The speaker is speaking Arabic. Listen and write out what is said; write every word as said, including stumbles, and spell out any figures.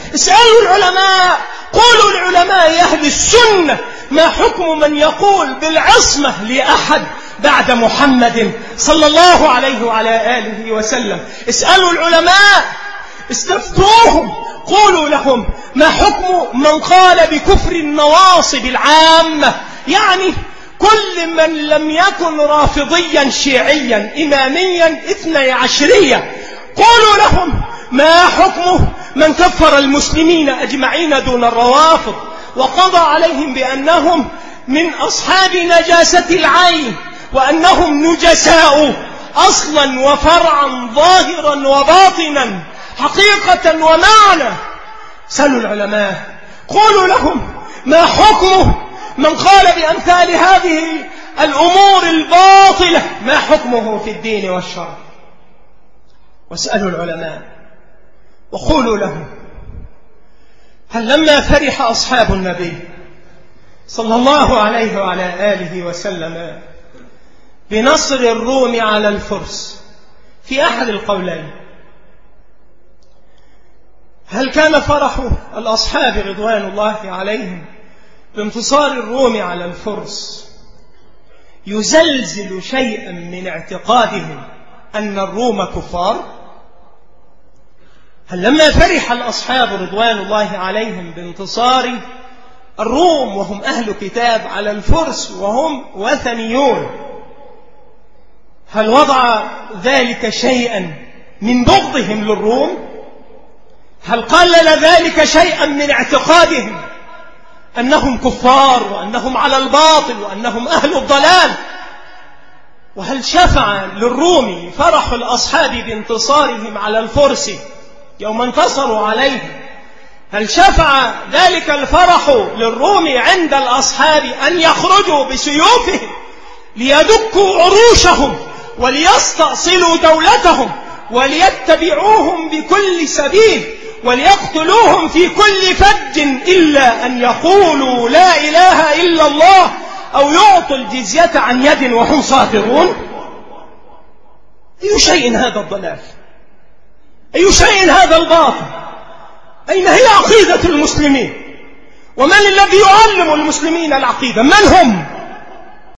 اسألوا العلماء، قولوا العلماء يا أهل السنة ما حكم من يقول بالعصمة لأحد بعد محمد صلى الله عليه وعلى آله وسلم. اسألوا العلماء، استفتوهم، قولوا لهم ما حكم من قال بكفر النواصب العامة، يعني كل من لم يكن رافضيا شيعيا إماميا اثني عشرية. قولوا لهم ما حكم من كفر المسلمين أجمعين دون الروافض وقضى عليهم بأنهم من أصحاب نجاسة العين وأنهم نجساء أصلا وفرعا ظاهرا وباطنا حقيقة ومعنى. سألوا العلماء، قولوا لهم ما حكم من قال بأمثال هذه الأمور الباطلة، ما حكمه في الدين والشرع. واسألوا العلماء وقولوا لهم هل لما فرح أصحاب النبي صلى الله عليه وعلى آله وسلم بنصر الروم على الفرس في أحد القولين، هل كان فرح الأصحاب رضوان الله عليهم بانتصار الروم على الفرس يزلزل شيئا من اعتقادهم أن الروم كفار؟ هل لما فرح الأصحاب رضوان الله عليهم بانتصار الروم وهم أهل كتاب على الفرس وهم وثنيون، هل وضع ذلك شيئا من بغضهم للروم؟ هل قلل ذلك شيئا من اعتقادهم أنهم كفار وأنهم على الباطل وأنهم أهل الضلال؟ وهل شفع للروم فرح الأصحاب بانتصارهم على الفرس يوم انتصروا عليهم، هل شفع ذلك الفرح للروم عند الأصحاب أن يخرجوا بسيوفهم ليدكوا عروشهم وليستأصلوا دولتهم وليتبعوهم بكل سبيل وليقتلوهم في كل فج إلا أن يقولوا لا إله إلا الله أو يعطوا الجزية عن يد وهم صاغرون؟ أي شيء هذا الضلال؟ أي شيء هذا الباطل؟ أين هي عقيدة المسلمين؟ ومن الذي يعلم المسلمين العقيدة؟ من هم؟